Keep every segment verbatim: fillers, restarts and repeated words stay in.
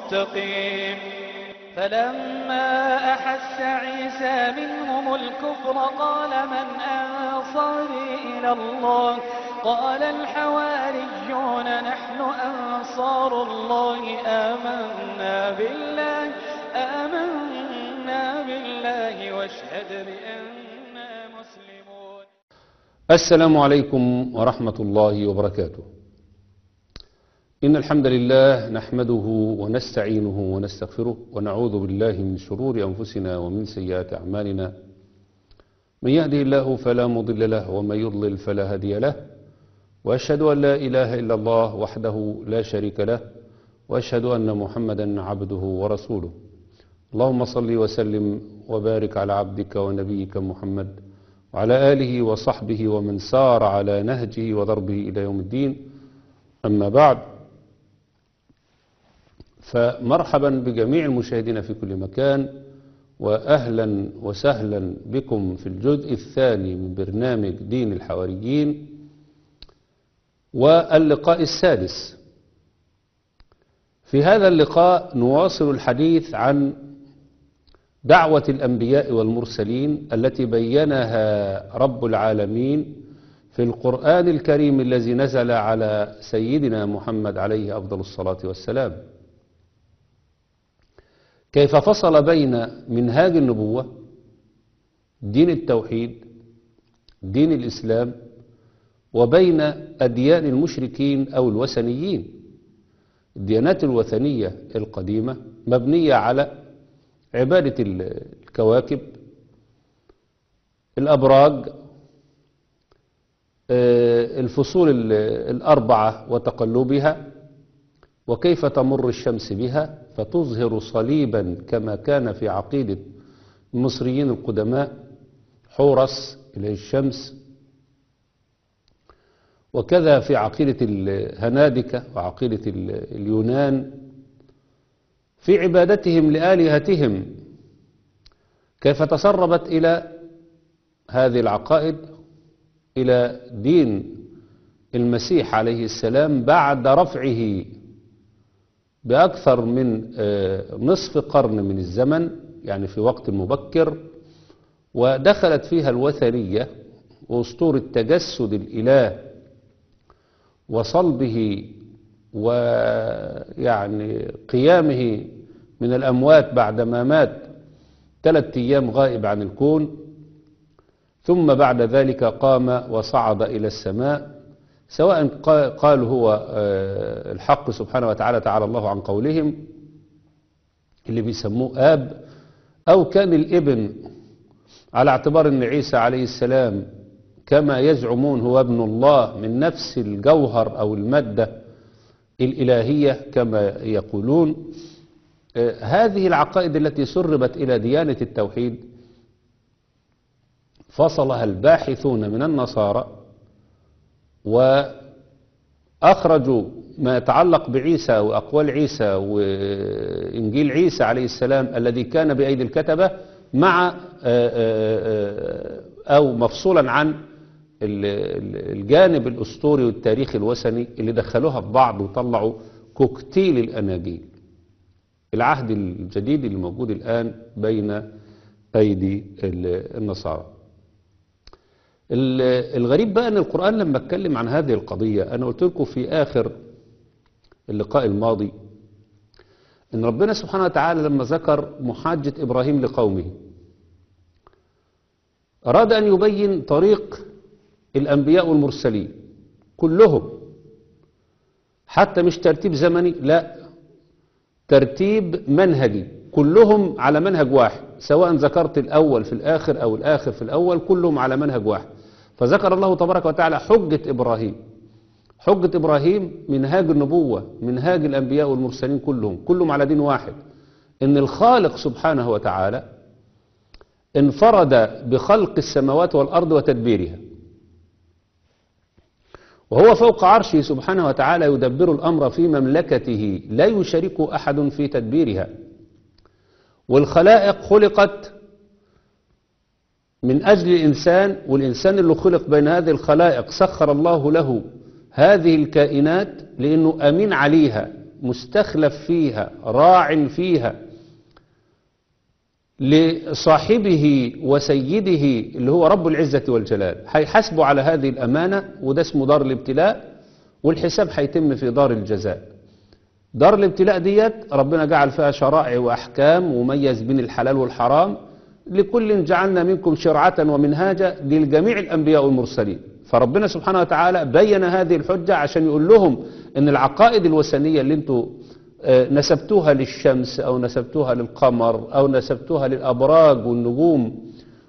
مستقيم. فلما أحس عيسى منهم الكفر قال من أنصاري إلى الله قال الحواريون نحن أنصار الله آمنا بالله آمنا بالله واشهد بأننا مسلمون. السلام عليكم ورحمة الله وبركاته. إن الحمد لله نحمده ونستعينه ونستغفره ونعوذ بالله من شرور أنفسنا ومن سيئات أعمالنا. من يهده الله فلا مضل له ومن يضلل فلا هادي له، وأشهد أن لا إله إلا الله وحده لا شريك له، وأشهد أن محمدا عبده ورسوله. اللهم صل وسلم وبارك على عبدك ونبيك محمد وعلى آله وصحبه ومن سار على نهجه وضربه إلى يوم الدين. أما بعد، فمرحبا بجميع المشاهدين في كل مكان، وأهلا وسهلا بكم في الجزء الثاني من برنامج دين الحواريين واللقاء السادس. في هذا اللقاء نواصل الحديث عن دعوة الأنبياء والمرسلين التي بينها رب العالمين في القرآن الكريم الذي نزل على سيدنا محمد عليه أفضل الصلاة والسلام، كيف فصل بين منهاج النبوة، دين التوحيد، دين الإسلام، وبين أديان المشركين أو الوثنيين. الديانات الوثنية القديمة مبنية على عبادة الكواكب، الأبراج، الفصول الأربعة وتقلبها، وكيف تمر الشمس بها فتظهر صليبا كما كان في عقيدة المصريين القدماء حورس إلى الشمس، وكذا في عقيدة الهنادكة وعقيدة اليونان في عبادتهم لآلهتهم، كيف تسربت إلى هذه العقائد إلى دين المسيح عليه السلام بعد رفعه بأكثر من نصف قرن من الزمن، يعني في وقت مبكر، ودخلت فيها الوثنية وأسطورة تجسد الإله وصلبه ويعني قيامه من الأموات بعدما مات ثلاثة أيام غائب عن الكون، ثم بعد ذلك قام وصعد إلى السماء، سواء قالوا هو الحق سبحانه وتعالى تعالى الله عن قولهم اللي بيسموه آب، أو كان الابن على اعتبار أن عيسى عليه السلام كما يزعمون هو ابن الله من نفس الجوهر أو المادة الإلهية كما يقولون. هذه العقائد التي سربت إلى ديانة التوحيد فصلها الباحثون من النصارى، وأخرجوا ما يتعلق بعيسى وأقوال عيسى وإنجيل عيسى عليه السلام الذي كان بأيدي الكتبة مع أو مفصولا عن الجانب الأسطوري والتاريخي الوثني اللي دخلوها في بعض وطلعوا كوكتيل الأناجيل، العهد الجديد اللي موجود الآن بين أيدي النصارى. الغريب بقى أن القرآن لما اتكلم عن هذه القضية، أنا قلت لكم في آخر اللقاء الماضي أن ربنا سبحانه وتعالى لما ذكر محاجة إبراهيم لقومه أراد أن يبين طريق الأنبياء والمرسلين كلهم، حتى مش ترتيب زمني، لا ترتيب منهجي، كلهم على منهج واحد، سواء ذكرت الأول في الآخر أو الآخر في الأول، كلهم على منهج واحد. فذكر الله تبارك وتعالى حجة إبراهيم، حجة إبراهيم منهاج النبوة، منهاج الأنبياء والمرسلين كلهم كلهم على دين واحد، إن الخالق سبحانه وتعالى انفرد بخلق السماوات والأرض وتدبيرها، وهو فوق عرشه سبحانه وتعالى يدبر الأمر في مملكته لا يشارك أحد في تدبيرها. والخلائق خلقت من أجل الإنسان، والإنسان اللي خلق بين هذه الخلائق سخر الله له هذه الكائنات لأنه أمين عليها مستخلف فيها راع فيها لصاحبه وسيده اللي هو رب العزة والجلال، هيحاسبه على هذه الأمانة، وده اسمه دار الابتلاء، والحساب هيتم في دار الجزاء. دار الابتلاء ديت ربنا جعل فيها شرائع وأحكام وميز بين الحلال والحرام، لكل جعلنا منكم شرعة ومنهاجا للجميع الأنبياء والمرسلين. فربنا سبحانه وتعالى بين هذه الحجة عشان يقول لهم ان العقائد الوثنية اللي انتوا نسبتوها للشمس او نسبتوها للقمر او نسبتوها للأبراج والنجوم،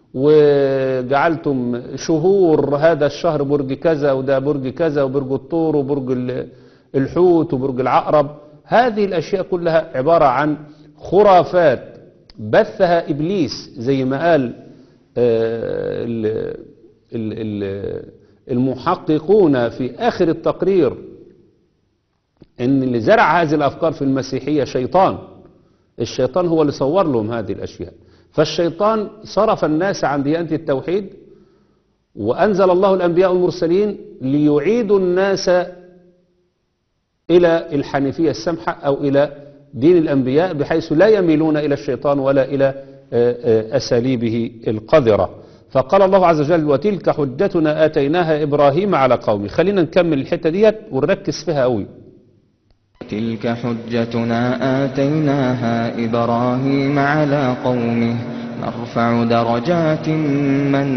وجعلتم شهور هذا الشهر برج كذا وده برج كذا وبرج الطور وبرج الحوت وبرج العقرب، هذه الأشياء كلها عبارة عن خرافات بثها إبليس، زي ما قال المحققون في آخر التقرير ان اللي زرع هذه الأفكار في المسيحية شيطان. الشيطان هو اللي صور لهم هذه الأشياء. فالشيطان صرف الناس عن ديانة التوحيد، وأنزل الله الأنبياء والمرسلين ليعيدوا الناس إلى الحنيفية السمحة أو إلى دين الأنبياء، بحيث لا يميلون إلى الشيطان ولا إلى أساليبه القذرة. فقال الله عز وجل: وتلك حجتنا آتيناها إبراهيم على قومه. خلينا نكمل الحتة ديت ونركز فيها قوي. تلك حجتنا آتيناها إبراهيم على قومه نرفع درجات من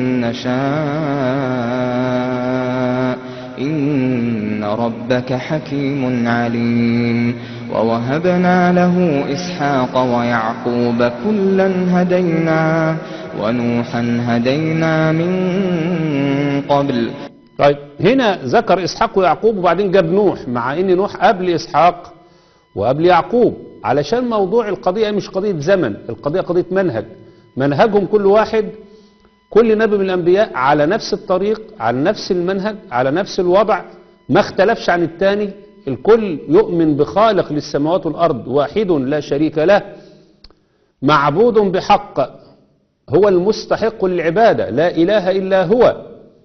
نشاء إن ربك حكيم عليم. ووهبنا له إسحاق ويعقوب كلا هدينا ونوحا هدينا من قبل. طيب هنا ذكر إسحاق ويعقوب وبعدين جاب نوح، مع ان نوح قبل إسحاق وقبل يعقوب، علشان موضوع القضية مش قضية زمن، القضية قضية منهج. منهجهم كل واحد، كل نبي من الأنبياء على نفس الطريق، على نفس المنهج، على نفس الوضع، ما اختلفش عن التاني. الكل يؤمن بخالق للسماوات والأرض واحد لا شريك له، معبود بحق هو المستحق للعبادة، لا إله إلا هو،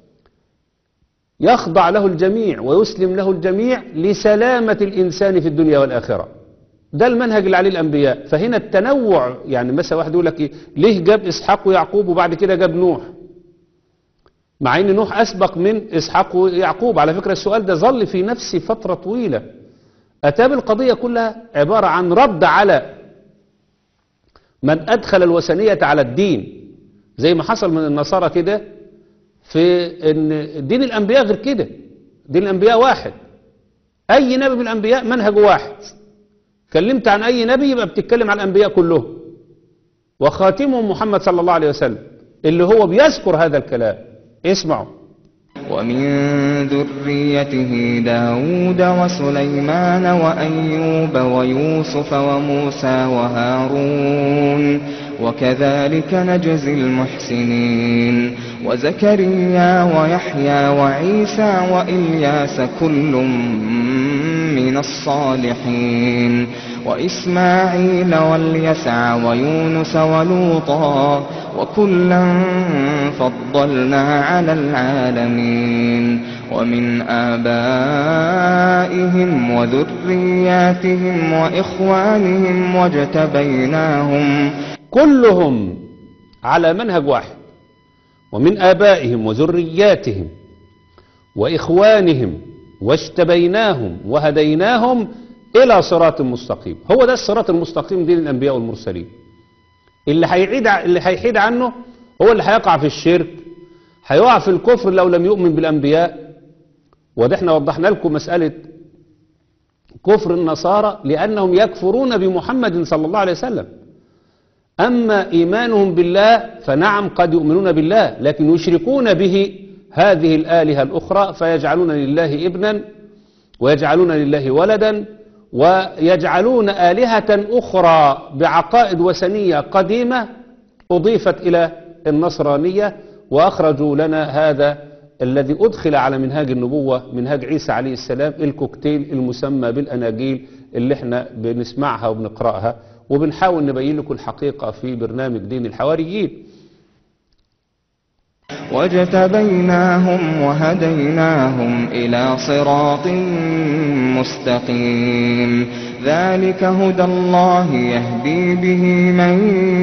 يخضع له الجميع ويسلم له الجميع لسلامة الإنسان في الدنيا والآخرة. ده المنهج اللي عليه الأنبياء. فهنا التنوع، يعني مثلا واحد يقول لك إيه، ليه جاب إسحاق ويعقوب وبعد كده جاب نوح، مع ان نوح أسبق من إسحاق ويعقوب؟ على فكرة السؤال ده ظل في نفسي فترة طويلة. أتى بالقضية كلها عبارة عن رد على من أدخل الوثنية على الدين، زي ما حصل من النصارى كده، في ان دين الأنبياء غير كده. دين الأنبياء واحد، أي نبي من الأنبياء منهجه واحد. كلمت عن أي نبي يبقى بتتكلم عن الأنبياء كلهم، وخاتمهم محمد صلى الله عليه وسلم اللي هو بيذكر هذا الكلام. اسمعوا: ومن ذريته داود وسليمان وأيوب ويوسف وموسى وهارون وكذلك نجزي المحسنين وزكريا ويحيى وعيسى وإلياس كل من الصالحين وإسماعيل واليسع ويونس ولوطا وكلا فضلنا على العالمين ومن آبائهم وذرياتهم وإخوانهم واجتبيناهم. كلهم على منهج واحد، ومن آبائهم وذرياتهم وإخوانهم واجتبيناهم وهديناهم إلى صراط مستقيم. هو ده الصراط المستقيم، دين الأنبياء والمرسلين. اللي هيعيد اللي هيحيد عنه هو اللي هيقع في الشرك، هيقع في الكفر لو لم يؤمن بالأنبياء. وده احنا وضحنا لكم مسألة كفر النصارى لأنهم يكفرون بمحمد صلى الله عليه وسلم. أما إيمانهم بالله فنعم قد يؤمنون بالله، لكن يشركون به هذه الآلهة الأخرى، فيجعلون لله ابنا ويجعلون لله ولدا ويجعلون آلهة أخرى بعقائد وثنية قديمة أضيفت إلى النصرانية، وأخرجوا لنا هذا الذي أدخل على منهاج النبوة، منهاج عيسى عليه السلام، الكوكتيل المسمى بالأناجيل اللي احنا بنسمعها وبنقرأها وبنحاول نبين لكم الحقيقة في برنامج دين الحواريين. وَاجْتَبَيْنَاهُمْ وَهَدَيْنَاهُمْ إِلَى صِرَاطٍ مُّسْتَقِيمٍ ذَلِكَ هُدَى اللَّهِ يَهْدِي بِهِ مَن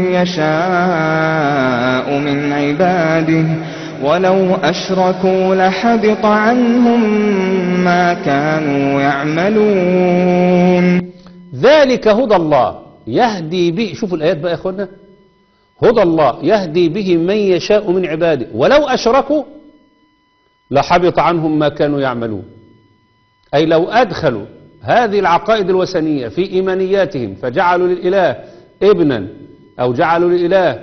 يَشَاءُ مِنْ عِبَادِهِ وَلَوْ أَشْرَكُوا لَحَبِطَ عَنْهُم مَّا كَانُوا يَعْمَلُونَ. ذلك هدى الله يهدي به، شوفوا الآيات بقى يا أخوانا، هدى الله يهدي به من يشاء من عباده ولو أشركوا لحبط عنهم ما كانوا يعملون. أي لو أدخلوا هذه العقائد الوثنية في إيمانياتهم فجعلوا للإله ابنا أو جعلوا للإله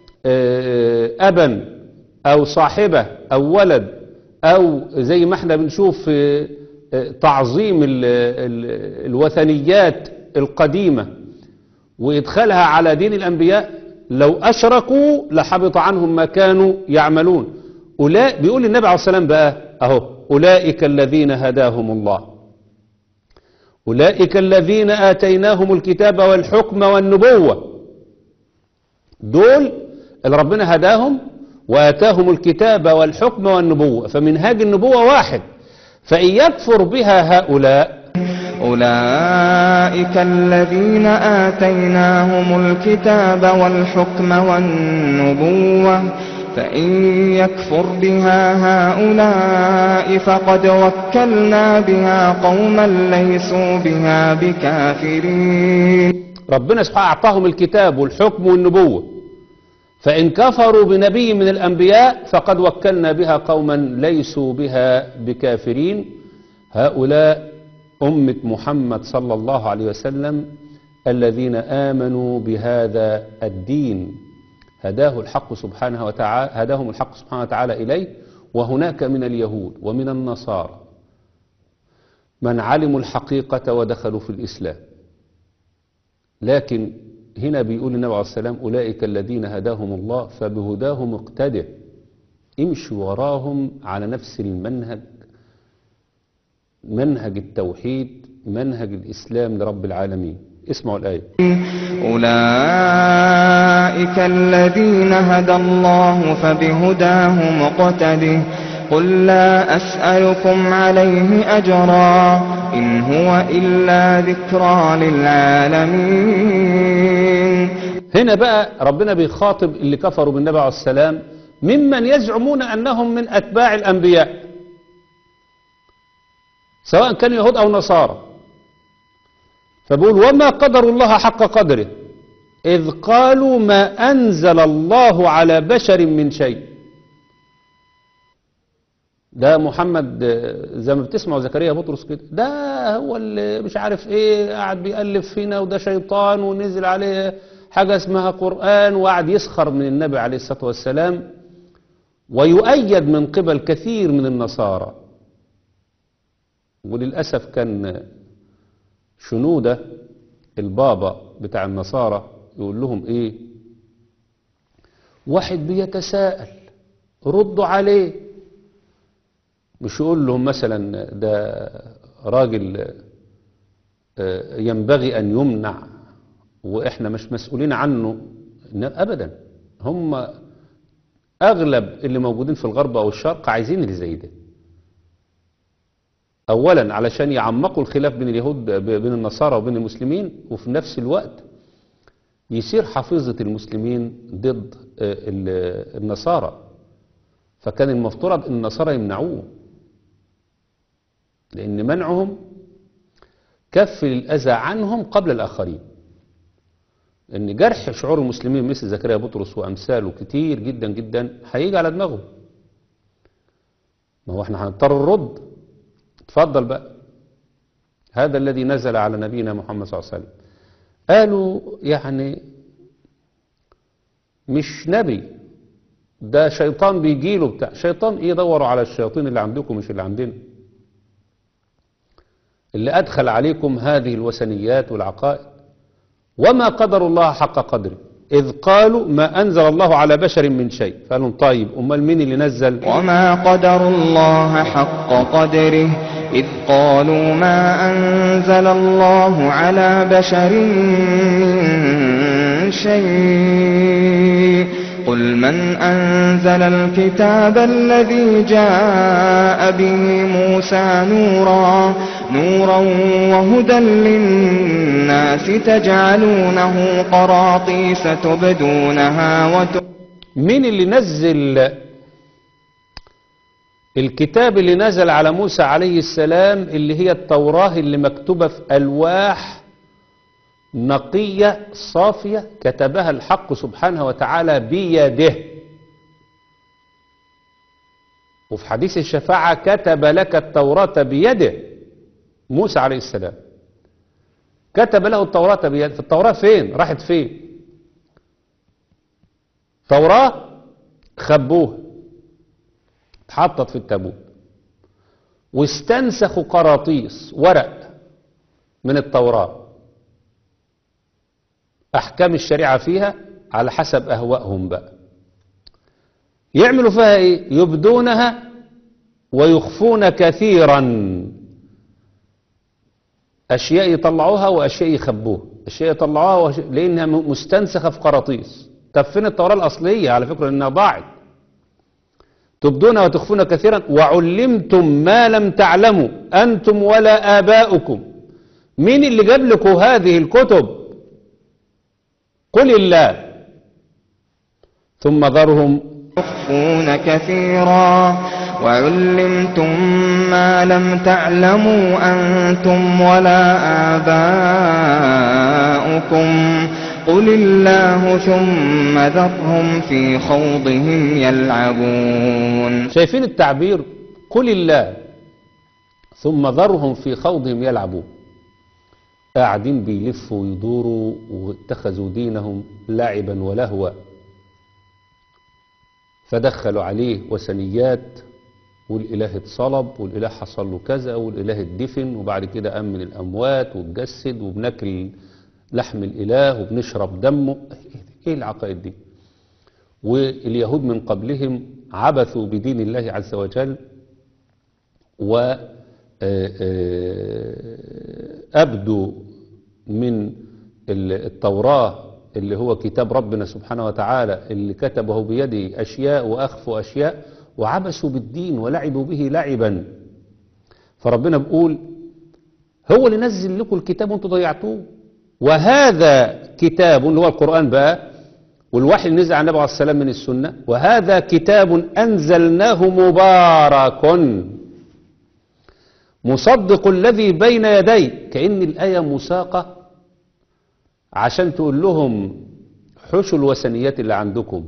أبا أو صاحبة أو ولد، أو زي ما احنا بنشوف تعظيم الوثنيات القديمة وإدخالها على دين الأنبياء، لو أشركوا لحبط عنهم ما كانوا يعملون. أولئك بيقول النبي عليه الصلاة والسلام بقى أهو أولئك الذين هداهم الله، أولئك الذين آتيناهم الكتاب والحكم والنبوة، دول اللي ربنا هداهم وآتاهم الكتاب والحكم والنبوة، فمنهاج النبوة واحد، فإن يكفر بها هؤلاء أولئك الذين آتيناهم الكتاب والحكم والنبوة فإن يكفر بها هؤلاء فقد وكلنا بها قوما ليسوا بها بكافرين. ربنا سبحانه أعطاهم الكتاب والحكم والنبوة، فإن كفروا بنبي من الأنبياء فقد وكلنا بها قوما ليسوا بها بكافرين. هؤلاء أمة محمد صلى الله عليه وسلم الذين آمنوا بهذا الدين هداه الحق سبحانه وتعالى هداهم الحق سبحانه وتعالى إليه. وهناك من اليهود ومن النصارى من علموا الحقيقة ودخلوا في الإسلام، لكن هنا بيقول النبي عليه السلام أولئك الذين هداهم الله فبهداهم اقتدع، امشوا وراهم على نفس المنهج، منهج التوحيد، منهج الإسلام لرب العالمين. اسمعوا الآية. أولئك الذين هدى الله فبهداه مقتده قل لا أسألكم عليه أجرا إن هو إلا ذكرى للعالمين. هنا بقى ربنا بيخاطب اللي كفروا بالنبي عليه السلام ممن يزعمون أنهم من أتباع الأنبياء سواء كانوا يهود أو نصارى، فبقول وما قدروا الله حق قدره إذ قالوا ما أنزل الله على بشر من شيء. ده محمد زي ما بتسمعوا زكريا بطرس كده، ده هو اللي مش عارف ايه قاعد بيألف فينا، وده شيطان ونزل عليه حاجة اسمها قرآن، وقعد يسخر من النبي عليه الصلاة والسلام، ويؤيد من قبل كثير من النصارى. وللأسف كان شنودة البابا بتاع النصارى يقول لهم ايه، واحد بيتساءل ردوا عليه، مش يقول لهم مثلا ده راجل ينبغي ان يمنع واحنا مش مسؤولين عنه، ابدا. هم اغلب اللي موجودين في الغرب او الشرق عايزين اللي زي ده، اولا علشان يعمقوا الخلاف بين اليهود بين النصارى وبين المسلمين، وفي نفس الوقت يصير حفيظة المسلمين ضد النصارى. فكان المفترض ان النصارى يمنعوه، لان منعهم كف الأذى عنهم قبل الآخرين. ان جرح شعور المسلمين مثل زكريا بطرس وأمثاله كتير جدا جدا هيجي على دماغهم. ما هو احنا هنضطر نرد. اتفضل بقى، هذا الذي نزل على نبينا محمد صلى الله عليه وسلم. قالوا يعني مش نبي، ده شيطان بيجيله بتاع. شيطان ايه؟ دوروا على الشياطين اللي عندكم مش اللي عندنا، اللي أدخل عليكم هذه الوثنيات والعقائد. وما قدر الله حق قدره إذ قالوا ما أنزل الله على بشر من شيء. فقالوا طيب أمال مين اللي نزل؟ وما قدر الله حق قدره إذ قالوا ما أنزل الله على بشر من شيء قل من أنزل الكتاب الذي جاء به موسى نورا نورا وهدى للناس تجعلونه قراطيس تبدونها وت... مين اللي نزل الكتاب اللي نزل على موسى عليه السلام اللي هي التوراة اللي مكتوبة في ألواح نقية صافية كتبها الحق سبحانه وتعالى بيده، وفي حديث الشفاعة كتب لك التوراة بيده. موسى عليه السلام كتب له التوراة بيده. في التوراة فين؟ راحت فين؟ توراة خبوها اتحطت في التابوت، واستنسخوا قراطيس ورق من التوراة أحكام الشريعة فيها على حسب أهوائهم بقى. يعملوا فيها إيه؟ يبدونها ويخفون كثيرا، أشياء يطلعوها وأشياء يخبوها، أشياء يطلعوها وأشياء لأنها مستنسخة في قراطيس. طب فين التوراة الأصلية على فكرة إنها ضاعت؟ تبدون وتخفون كثيرا وعلمتم ما لم تعلموا أنتم ولا آباؤكم. مين اللي جاب لكم هذه الكتب؟ قل الله ثم ذرهم يخفون كثيرا وعلمتم ما لم تعلموا أنتم ولا آباؤكم قل الله ثم ذرهم في خوضهم يلعبون. شايفين التعبير؟ قل الله ثم ذرهم في خوضهم يلعبون. قاعدين بيلفوا ويدوروا واتخذوا دينهم لعبا ولهوا، فدخلوا عليه وثنيات، والإله اتصلب والإله حصل له كذا والإله اتدفن وبعد كده قام من الأموات واتجسد وبناكل لحم الإله وبنشرب دمه. ايه العقائد دي؟ واليهود من قبلهم عبثوا بدين الله عز وجل و أبدوا من التوراة اللي هو كتاب ربنا سبحانه وتعالى اللي كتبه بيده أشياء وأخفوا أشياء وعبثوا بالدين ولعبوا به لعبا. فربنا بيقول هو اللي نزل لكم الكتاب وانتم ضيعتوه، وهذا كتاب اللي هو القرآن بقى والوحي اللي نزل على النبي عليه السلام من السنة، وهذا كتاب أنزلناه مبارك مصدق الذي بين يديه. كأن الآية مساقة عشان تقول لهم حشوا الوثنيات اللي عندكم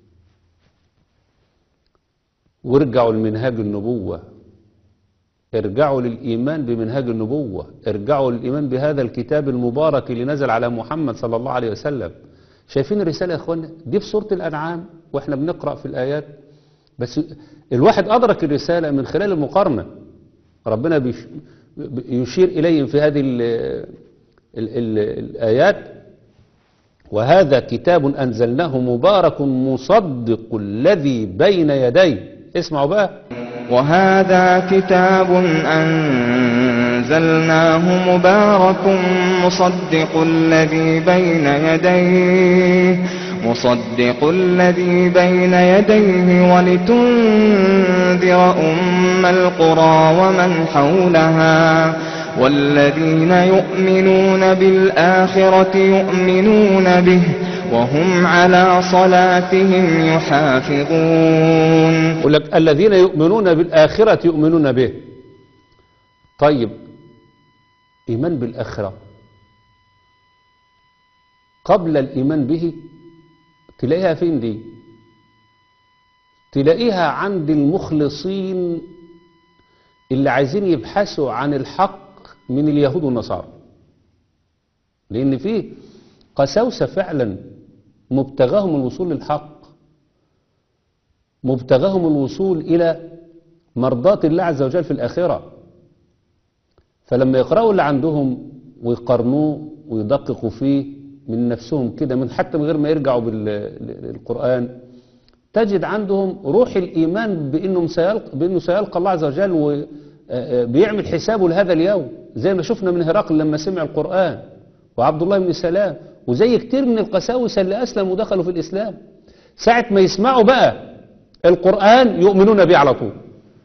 وارجعوا لمنهاج النبوة، ارجعوا للإيمان بمنهاج النبوة، ارجعوا للإيمان بهذا الكتاب المبارك اللي نزل على محمد صلى الله عليه وسلم. شايفين الرسالة يا اخوانا؟ دي في سورة الأنعام واحنا بنقرأ في الآيات، بس الواحد أدرك الرسالة من خلال المقارنة. ربنا بيش يشير إليهم في هذه ال ال ال الآيات وهذا كتاب أنزلناه مبارك مصدق الذي بين يديه. اسمعوا بقى، وهذا كتاب أنزلناه مبارك مصدق الذي بين يديه مصدق الذي بين يديه ولتنذر أم القرى ومن حولها والذين يؤمنون بالآخرة يؤمنون به وهم على صلاتهم يحافظون. يقول لك الذين يؤمنون بالآخرة يؤمنون به. طيب إيمان بالآخرة قبل الإيمان به تلاقيها فين دي؟ تلاقيها عند المخلصين اللي عايزين يبحثوا عن الحق من اليهود والنصارى، لأن فيه قساوسة فعلا مبتغاهم الوصول للحق، مبتغاهم الوصول إلى مرضاة الله عز وجل في الآخرة. فلما يقرأوا اللي عندهم ويقارنوه ويدققوا فيه من نفسهم كده، من حتى من غير ما يرجعوا بالقرآن، تجد عندهم روح الإيمان بأنه سيلقى, بأنه سيلقى الله عز وجل وبيعمل حسابه لهذا اليوم، زي ما شفنا من هرقل لما سمع القرآن وعبد الله بن سلام، وزي كتير من القساوسة اللي أسلموا ودخلوا في الإسلام. ساعة ما يسمعوا بقى القرآن يؤمنون به على طول.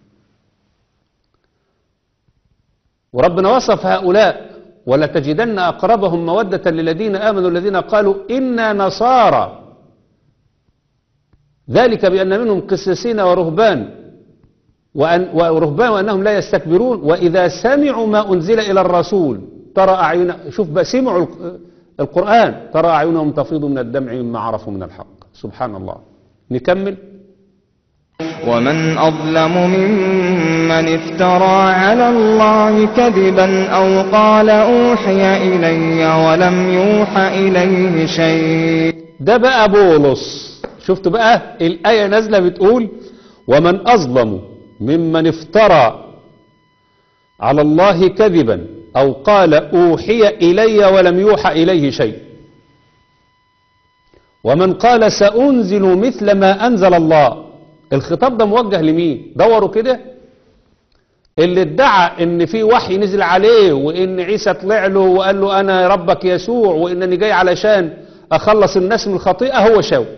وربنا وصف هؤلاء ولا تجدن أقربهم مودة للذين آمنوا الذين قالوا إنا نصارى ذلك بأن منهم قسيسين ورهبان وأن ورهبان وأنهم لا يستكبرون وإذا سمعوا ما أنزل إلى الرسول ترى أعين شوف بقى سمعوا القرآن ترى أعينهم تفيض من الدمع مما عرفوا من الحق. سبحان الله. نكمل. ومن أظلم ممن افترى على الله كذبا أو قال أوحي إلي ولم يوحى إليه شيء. ده بقى بولس. شفت بقى الآية نازلة بتقول ومن أظلم ممن افترى على الله كذبا أو قال أوحي إلي ولم يوحى إليه شيء ومن قال سأنزل مثل ما أنزل الله. الخطاب ده موجه لمين؟ دوروا كده. اللي ادعى ان في وحي نزل عليه وان عيسى طلع له وقال له انا ربك يسوع وانني جاي علشان اخلص الناس من الخطيئة هو شاو.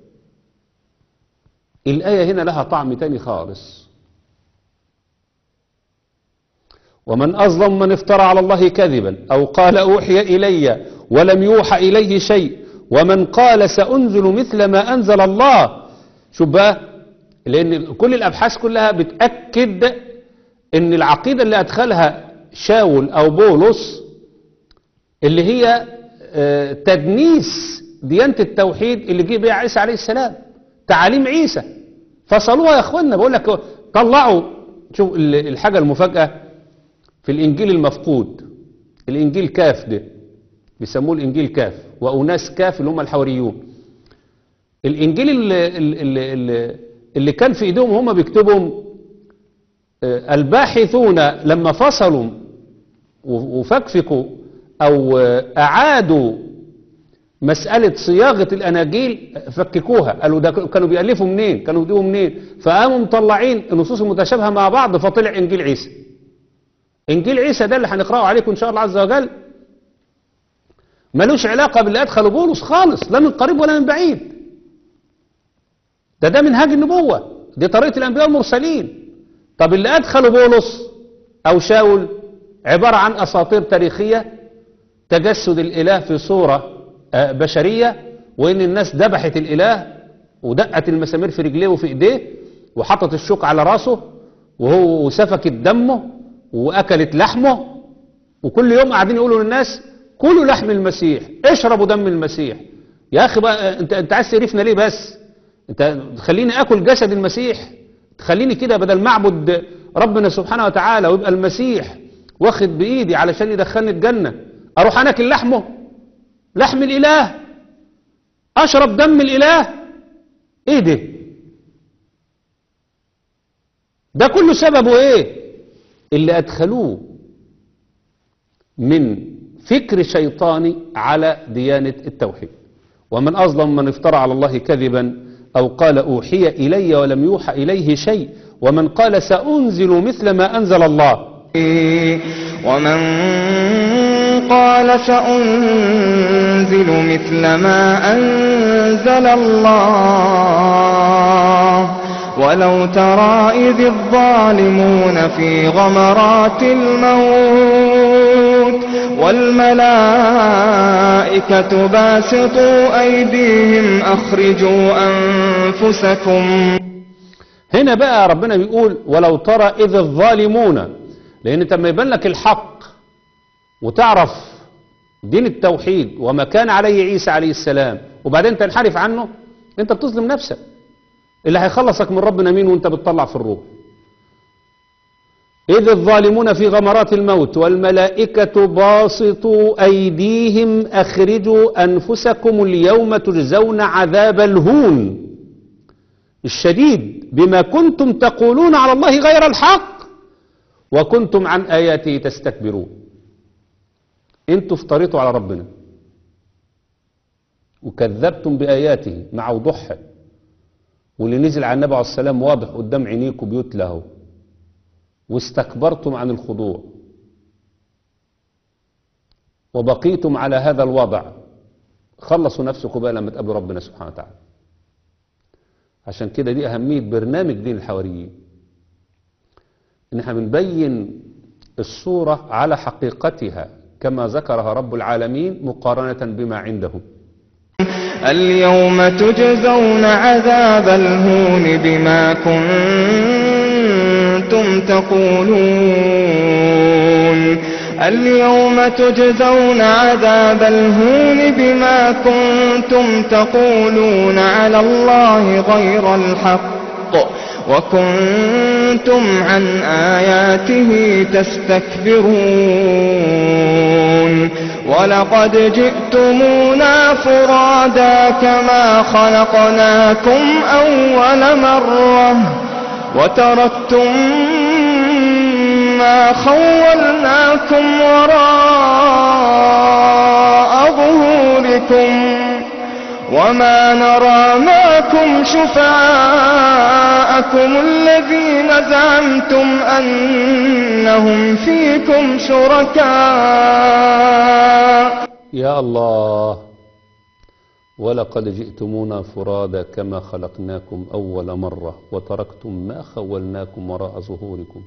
الآية هنا لها طعم تاني خالص. ومن أظلم من افترى على الله كذبا أو قال أوحي إلي ولم يوحى إليه شيء ومن قال سأنزل مثل ما أنزل الله. شوف بقى لأن كل الأبحاث كلها بتأكد أن العقيدة اللي أدخلها شاول أو بولس اللي هي تدنيس ديانة التوحيد اللي جه بها عيسى عليه السلام تعاليم عيسى فصلوها يا أخوانا. بقول لك طلعوا. شوف الحاجة المفاجأة في الإنجيل المفقود الإنجيل كاف ده بيسموه الإنجيل كاف وأناس كاف اللي هم الحواريون. الإنجيل اللي, اللي, اللي, اللي كان في إيديهم هم بيكتبهم الباحثون لما فصلوا وفكفكوا أو أعادوا مسألة صياغة الأناجيل فككوها. قالوا ده كانوا بيألفوا منين كانوا بيجيبوا منين فقاموا مطلعين النصوص المتشابهة مع بعض فطلع إنجيل عيسى. إنجيل عيسى ده اللي هنقرأه عليكم إن شاء الله عز وجل ملوش علاقة باللي أدخله بولس خالص لا من قريب ولا من بعيد. ده ده منهاج النبوة دي طريقة الأنبياء المرسلين. طب اللي أدخله بولس أو شاول عبارة عن أساطير تاريخية تجسد الإله في صورة بشرية وإن الناس ذبحت الإله ودقت المسامير في رجليه وفي إيديه وحطت الشوك على راسه وهو سفكت دمه وأكلت لحمه وكل يوم قاعدين يقولوا للناس كلوا لحم المسيح اشربوا دم المسيح. يا أخي بقى أنت, انت عايز تعرفنا ليه بس؟ أنت تخليني أكل جسد المسيح تخليني كده بدل ما اعبد ربنا سبحانه وتعالى ويبقى المسيح واخد بإيدي علشان يدخلني الجنة أروح أنا أكل لحمه لحم الإله أشرب دم الإله. إيه ده؟ ده كله سببه إيه؟ اللي أدخلوه من فكر شيطاني على ديانة التوحيد. ومن أظلم من افترى على الله كذبا أو قال أوحي إلي ولم يوحى إليه شيء ومن قال سأنزل مثل ما أنزل الله. ومن قال سأنزل مثل ما أنزل الله ولو ترى إذ الظالمون في غمرات الموت والملائكة باسطوا أيديهم أخرجوا أنفسكم. هنا بقى ربنا بيقول ولو ترى إذ الظالمون لأن انت لما يبان لك الحق وتعرف دين التوحيد وما كان عليه عيسى عليه السلام وبعدين تنحرف عنه انت بتظلم نفسك. اللي هيخلصك من ربنا مين وانت بتطلع في الروح؟ إذ الظالمون في غمرات الموت والملائكة باسطوا أيديهم أخرجوا أنفسكم اليوم تجزون عذاب الهون الشديد بما كنتم تقولون على الله غير الحق وكنتم عن آياته تستكبرون. انتوا افتريتوا على ربنا وكذبتم بآياته مع وضوحها واللي نزل على النبي عليه السلام واضح قدام عينيكم بيتله واستكبرتم عن الخضوع وبقيتم على هذا الوضع. خلصوا نفسكم بقى لما تقابلوا ربنا سبحانه وتعالى. عشان كده دي أهمية برنامج دين الحواريين، إن احنا بنبين الصورة على حقيقتها كما ذكرها رب العالمين مقارنة بما عندهم. اليوم تجزون عذاب الهون بما كنتم تقولون اليوم تجزون عذاب الهون بما كنتم تقولون على الله غير الحق وكنتم عن آياته تستكبرون ولقد جئتمونا فرادا كما خلقناكم أول مرة وتركتم ما خولناكم وراء ظهوركم وما نرى معكم شفعاءكم الذين زعمتم أنهم فيكم شركاء. يا الله، ولقد جئتمونا فرادا كما خلقناكم أول مرة وتركتم ما خولناكم وراء ظهوركم.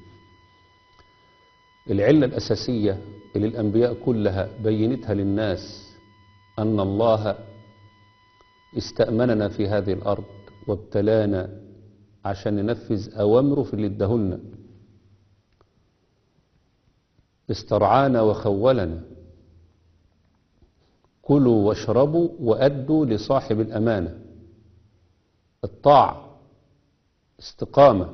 العلة الأساسية اللي الأنبياء كلها بينتها للناس أن الله استأمننا في هذه الأرض وابتلانا عشان ننفذ أوامره في اللي ادهلنا، استرعانا وخولنا. كلوا واشربوا وأدوا لصاحب الأمانة، الطاعة، استقامة،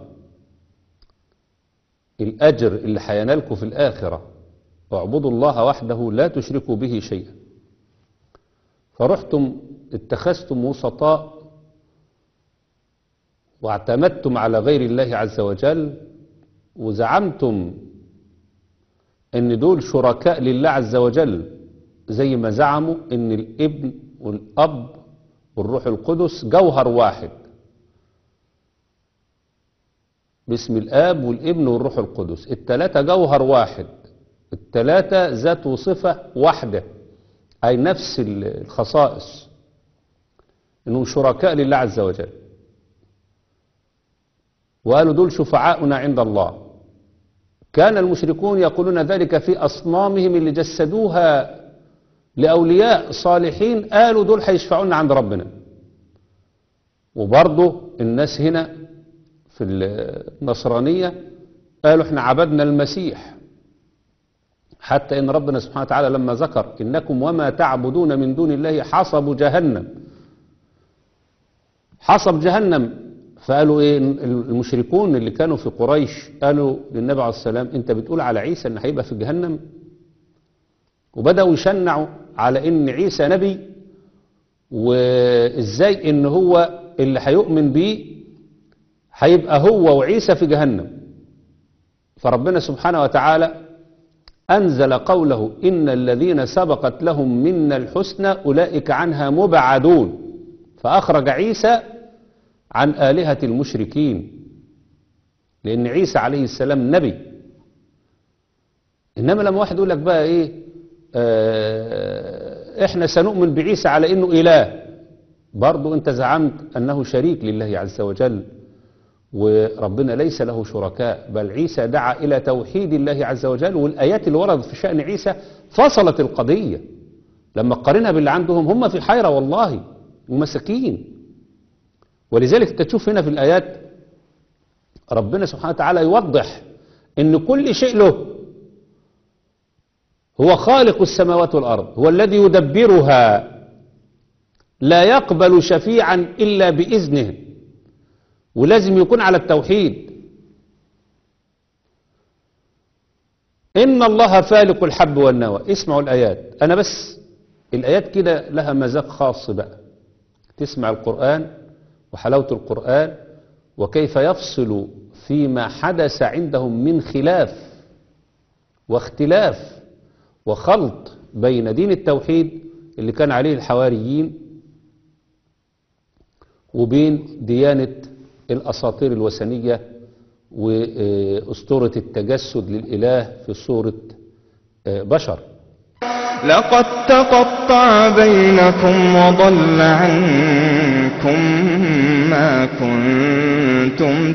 الأجر اللي هينالكم في الآخرة، واعبدوا الله وحده لا تشركوا به شيئا. فرحتم اتخذتم وسطاء واعتمدتم على غير الله عز وجل وزعمتم ان دول شركاء لله عز وجل، زي ما زعموا ان الابن والاب والروح القدس جوهر واحد، باسم الاب والابن والروح القدس، التلاتة جوهر واحد، التلاتة ذات وصفة واحدة، اي نفس الخصائص، انهم شركاء لله عز وجل. وقالوا دول شفعاؤنا عند الله. كان المشركون يقولون ذلك في أصنامهم اللي جسدوها لأولياء صالحين، قالوا دول هيشفعونا عند ربنا. وبرضه الناس هنا في النصرانية قالوا احنا عبدنا المسيح، حتى ان ربنا سبحانه وتعالى لما ذكر انكم وما تعبدون من دون الله حصب جهنم، حصب جهنم. فقالوا ايه المشركون اللي كانوا في قريش، قالوا للنبي عليه السلام انت بتقول على عيسى ان هيبقى في جهنم؟ وبدأوا يشنعوا على ان عيسى نبي، وازاي ان هو اللي هيؤمن بيه هيبقى هو وعيسى في جهنم. فربنا سبحانه وتعالى أنزل قوله إن الذين سبقت لهم منا الحسنى أولئك عنها مبعدون، فأخرج عيسى عن آلهة المشركين، لأن عيسى عليه السلام نبي. إنما لما واحد يقول لك بقى إيه آه إحنا سنؤمن بعيسى على إنه إله، برضو أنت زعمت أنه شريك لله عز وجل، وربنا ليس له شركاء، بل عيسى دعا إلى توحيد الله عز وجل. والآيات اللي وردت في شأن عيسى فصلت القضية، لما قارنها باللي عندهم هم في حيرة والله ومساكين. ولذلك انت تشوف هنا في الآيات ربنا سبحانه وتعالى يوضح ان كل شيء له، هو خالق السماوات والأرض، هو الذي يدبرها، لا يقبل شفيعا إلا بإذنه، ولازم يكون على التوحيد. إن الله فالق الحب والنوى. اسمعوا الآيات، أنا بس الآيات كده لها مذاق خاص بقى، تسمع القرآن وحلاوة القرآن وكيف يفصل فيما حدث عندهم من خلاف واختلاف وخلط بين دين التوحيد اللي كان عليه الحواريين وبين ديانة الأساطير الوثنية وأسطورة التجسد للإله في صورة بشر. لقد تقطع بينكم وضل عنكم ما كنتم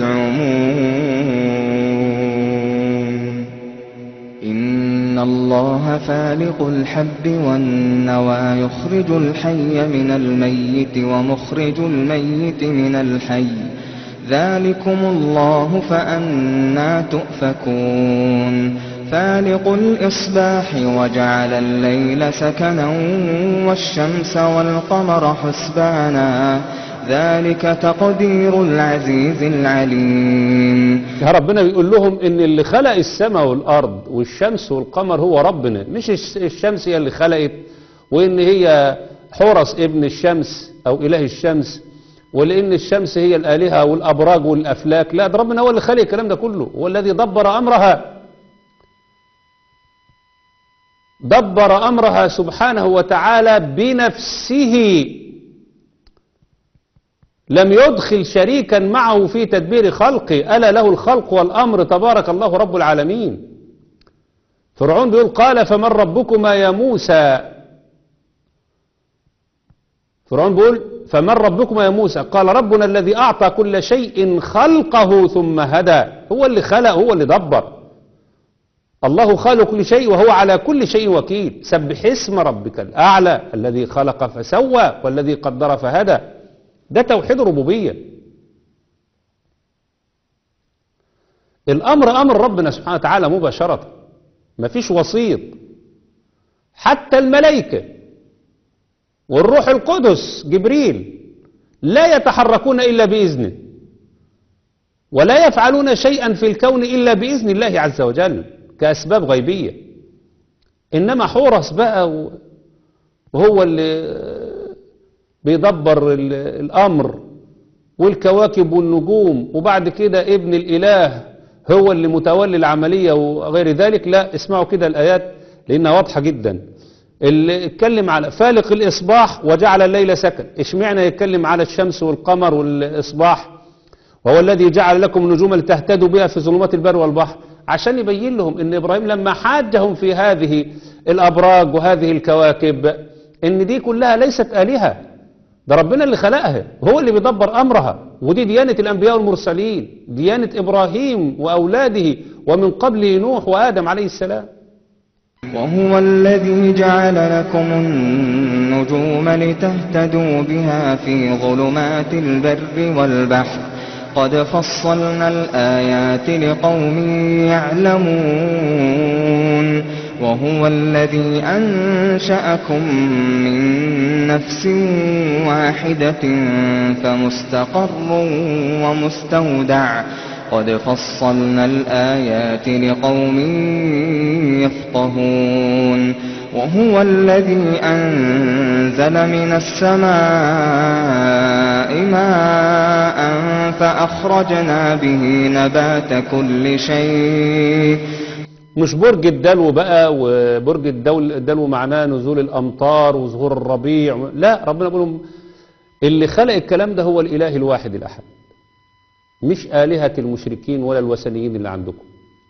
تزعمون إن الله فالق الحب والنوى يخرج الحي من الميت ومخرج الميت من الحي ذلكم الله فأنى تؤفكون فالق الإصباح وجعل الليل سكنا والشمس والقمر حسبانا ذلك تقدير العزيز العليم. ربنا بيقول لهم ان اللي خلق السماء والارض والشمس والقمر هو ربنا، مش الشمس هي اللي خلقت وان هي حورس ابن الشمس او اله الشمس ولان الشمس هي الالهه والابراج والافلاك. لا، ده ربنا هو اللي خلق الكلام ده كله، هو الذي دبر امرها دبر امرها سبحانه وتعالى بنفسه، لم يدخل شريكا معه في تدبير خلقه. ألا له الخلق والأمر تبارك الله رب العالمين. فرعون بيقول قال فمن ربكما يا موسى، فرعون بيقول فمن ربكما يا موسى قال ربنا الذي أعطى كل شيء خلقه ثم هدى. هو اللي خلق، هو اللي دبر. الله خالق كل شيء وهو على كل شيء وكيل. سبح اسم ربك الأعلى الذي خلق فسوى والذي قدر فهدى. ده توحيد ربوبية. الأمر أمر ربنا سبحانه وتعالى مباشرة، مفيش وسيط. حتى الملائكة والروح القدس جبريل لا يتحركون إلا بإذنه ولا يفعلون شيئا في الكون إلا بإذن الله عز وجل كأسباب غيبية. إنما حورس بقى وهو اللي بيدبر الأمر والكواكب والنجوم، وبعد كده ابن الإله هو اللي متولي العملية وغير ذلك. لا، اسمعوا كده الآيات لأنها واضحة جدا. اللي اتكلم على فالق الإصباح وجعل الليل سكن، اشمعنى يتكلم على الشمس والقمر والإصباح؟ وهو الذي جعل لكم النجوم لتهتدوا بها في ظلمات البر والبحر، عشان يبين لهم ان إبراهيم لما حاجهم في هذه الأبراج وهذه الكواكب ان دي كلها ليست آلهة، ده ربنا اللي خلقها وهو اللي بيدبر أمرها. ودي ديانة الأنبياء والمرسلين، ديانة إبراهيم وأولاده ومن قبله نوح وآدم عليه السلام. وهو الذي جعل لكم النجوم لتهتدوا بها في ظلمات البر والبحر قد فصلنا الآيات لقوم يعلمون. وهو الذي أنشأكم من نفس واحدة فمستقر ومستودع قد فصلنا الآيات لقوم يفقهون. وهو الذي أنزل من السماء ماء فأخرجنا به نبات كل شيء. مش برج الدلو بقى، وبرج الدلو معناه نزول الأمطار وظهور الربيع. لا، ربنا بيقول لهم اللي خلق الكلام ده هو الإله الواحد الأحد، مش آلهة المشركين ولا الوثنيين اللي عندكم.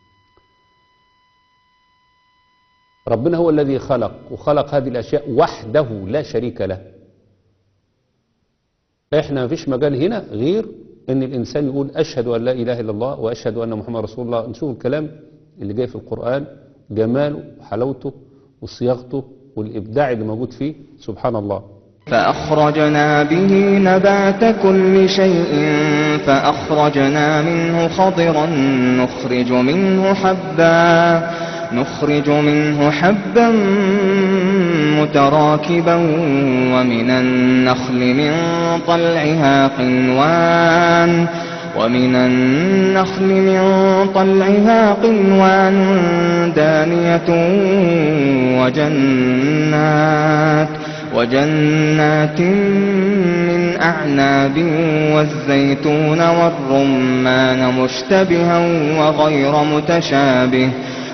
ربنا هو الذي خلق وخلق هذه الأشياء وحده لا شريك له. احنا مفيش مجال هنا غير ان الانسان يقول اشهد ان لا اله الا الله واشهد ان محمد رسول الله. نشوف الكلام اللي جاي في القرآن، جماله وحلاوته وصياغته والابداع اللي موجود فيه، سبحان الله. فأخرجنا به نبات كل شيء فأخرجنا منه خضرا نخرج منه حبا نخرج منه حبا متراكبا ومن النخل من طلعها قنوان ومن النخل من طلعها قنوان دانية وجنات وجنات من أعناب والزيتون والرمان مشتبها وغير متشابه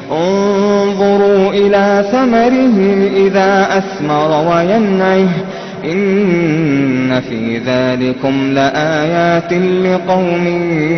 انظروا إلى ثمره إذا أثمر وينعه إن في ذلكم لآيات لقوم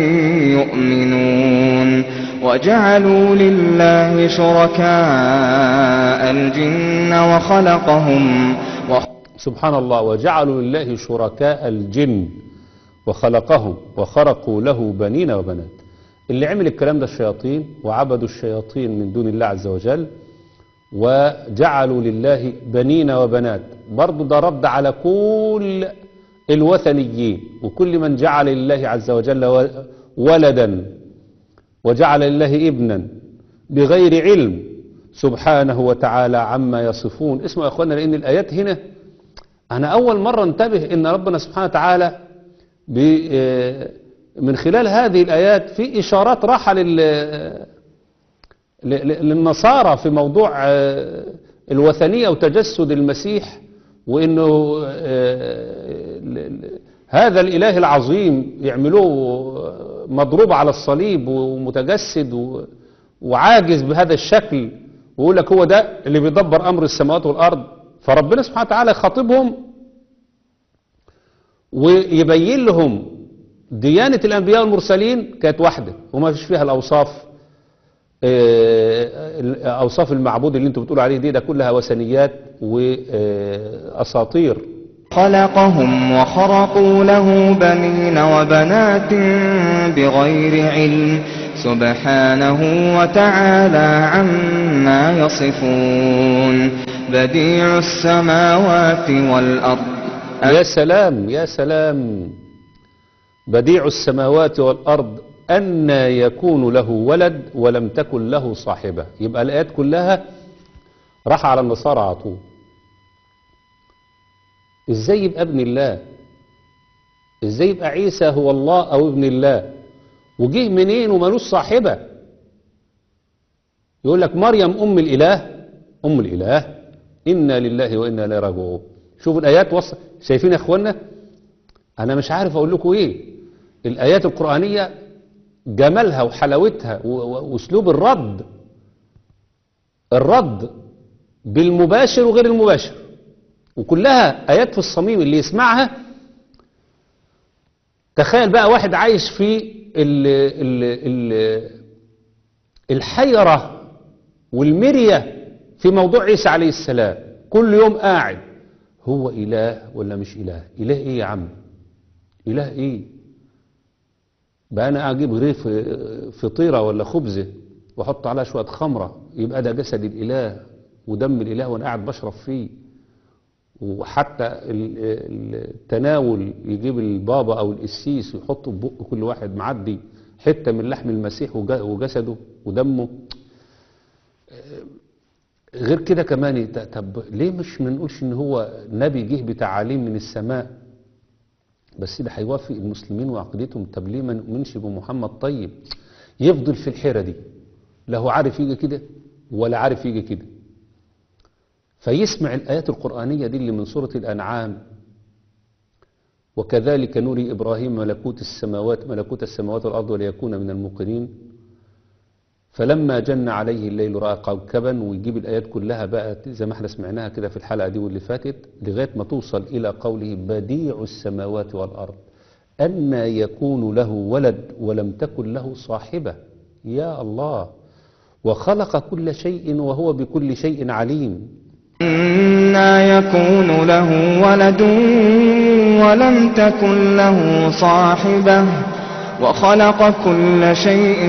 يؤمنون وجعلوا لله شركاء الجن وخلقهم سبحان الله. وجعلوا لله شركاء الجن وخلقهم وخرقوا له بنين وبنات. اللي عمل الكلام ده الشياطين، وعبدوا الشياطين من دون الله عز وجل، وجعلوا لله بنين وبنات. برضو ده رد على كل الوثنيين وكل من جعل لله عز وجل ولدا وجعل لله ابنا بغير علم سبحانه وتعالى عما يصفون. اسمعوا يا اخوانا، لان الايات هنا انا اول مرة انتبه ان ربنا سبحانه وتعالى من خلال هذه الايات في اشارات راحة للنصارى في موضوع الوثنية وتجسد المسيح، وانه هذا الاله العظيم يعملوه مضروب على الصليب ومتجسد وعاجز بهذا الشكل، ويقول لك هو ده اللي بيدبر امر السماوات والارض. فربنا سبحانه وتعالى يخاطبهم ويبين لهم ديانة الانبياء والمرسلين كانت واحدة وما فيش فيها الاوصاف اوصاف المعبود اللي انتوا بتقولوا عليه دي، ده كلها وثنيات واساطير. خلقهم وخرقوا له بنين وبنات بغير علم سبحانه وتعالى عما يصفون بديع السماوات والأرض. يا سلام يا سلام، بديع السماوات والأرض أن يكون له ولد ولم تكن له صاحبة. يبقى الآيات كلها راح على النصارى على طول. ازاي يبقى ابن الله؟ ازاي يبقى عيسى هو الله او ابن الله؟ وجه منين ومالوش صاحبة؟ يقول لك مريم ام الاله، ام الاله، انا لله وانا اليه راجعون. شوفوا الايات وصل. شايفين يا اخوانا؟ انا مش عارف اقول لكم ايه. الايات القرآنية جمالها وحلاوتها واسلوب الرد، الرد بالمباشر وغير المباشر، وكلها آيات في الصميم. اللي يسمعها تخيل بقى واحد عايش في ال ال ال الحيرة والمرية في موضوع عيسى عليه السلام. كل يوم قاعد هو إله ولا مش إله؟ إله إيه يا عم؟ إله إيه؟ بقى أنا أجيب رغيف فطيرة ولا خبزة وأحط عليها شوية خمرة يبقى ده جسد الإله ودم الإله وأنا قاعد بشرب فيه. وحتى التناول يجيب البابا او القسيس ويحطه في بق كل واحد معدي حتة من لحم المسيح وجسده ودمه. غير كده كمان، طب ليه مش منقولش ان هو نبي جه بتعاليم من السماء بس ده هيوافق المسلمين وعقيدتهم؟ طب ليه ما نؤمنش بمحمد؟ طيب يفضل في الحيرة دي، لا هو عارف يجي كده ولا عارف يجي كده. فيسمع الآيات القرآنية دي اللي من سورة الأنعام: وكذلك نري إبراهيم ملكوت السماوات ملكوت السماوات والأرض وليكون من الموقنين فلما جن عليه الليل رأى كوكبا. ويجيب الآيات كلها بقى زي ما احنا سمعناها كده في الحلقة دي واللي فاتت لغاية ما توصل إلى قوله بديع السماوات والأرض أن يكون له ولد ولم تكن له صاحبة. يا الله، وخلق كل شيء وهو بكل شيء عليم. أنى يكون له ولد ولم تكن له صاحبة وخلق كل شيء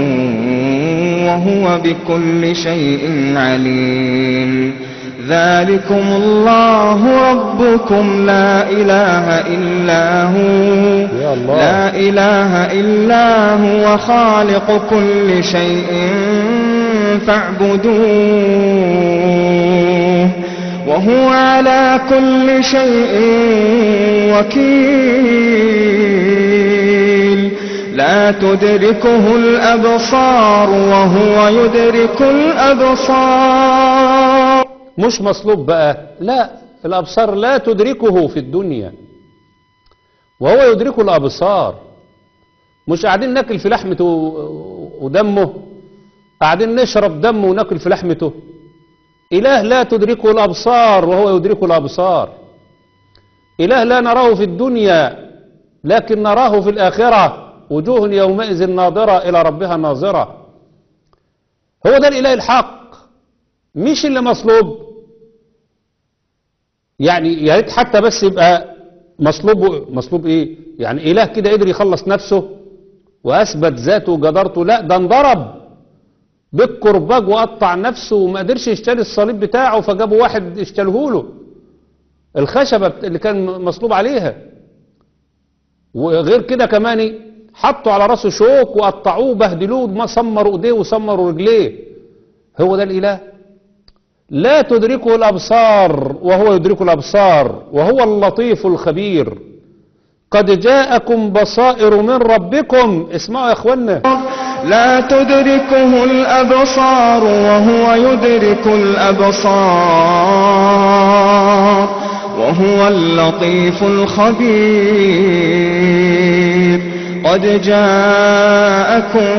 وهو بكل شيء عليم. ذلكم الله ربكم لا إله إلا هو لا إله إلا هو خالق كل شيء فاعبدوه وهو على كل شيء وكيل. لا تدركه الأبصار وهو يدرك الأبصار. مش مصلوب بقى، لا، الأبصار لا تدركه في الدنيا وهو يدرك الأبصار. مش قاعدين ناكل في لحمته ودمه، قاعدين نشرب دمه وناكل في لحمته. إله لا تدركه الأبصار وهو يدرك الأبصار. إله لا نراه في الدنيا لكن نراه في الآخرة، وجوه يومئذ ناظرة إلى ربها ناظرة. هو ده الإله الحق مش اللي مصلوب. يعني يا ريت حتى بس يبقى مصلوب. مصلوب ايه؟ يعني إله كده قدر يخلص نفسه وأثبت ذاته وجدارته؟ لا، ده انضرب بالكرباج وقطع نفسه وما قدرش يشتري الصليب بتاعه، فجابوا واحد يشتريه له الخشبة اللي كان مصلوب عليها. وغير كده كمان حطوا على راسه شوك وقطعوه وبهدلوه، ما سمروا ايديه وسمروا رجليه. هو ده الإله؟ لا تدركه الأبصار وهو يدرك الأبصار وهو اللطيف الخبير. قد جاءكم بصائر من ربكم. اسمعوا يا اخوانا، لا تدركه الأبصار وهو يدرك الأبصار وهو اللطيف الخبير. قد جاءكم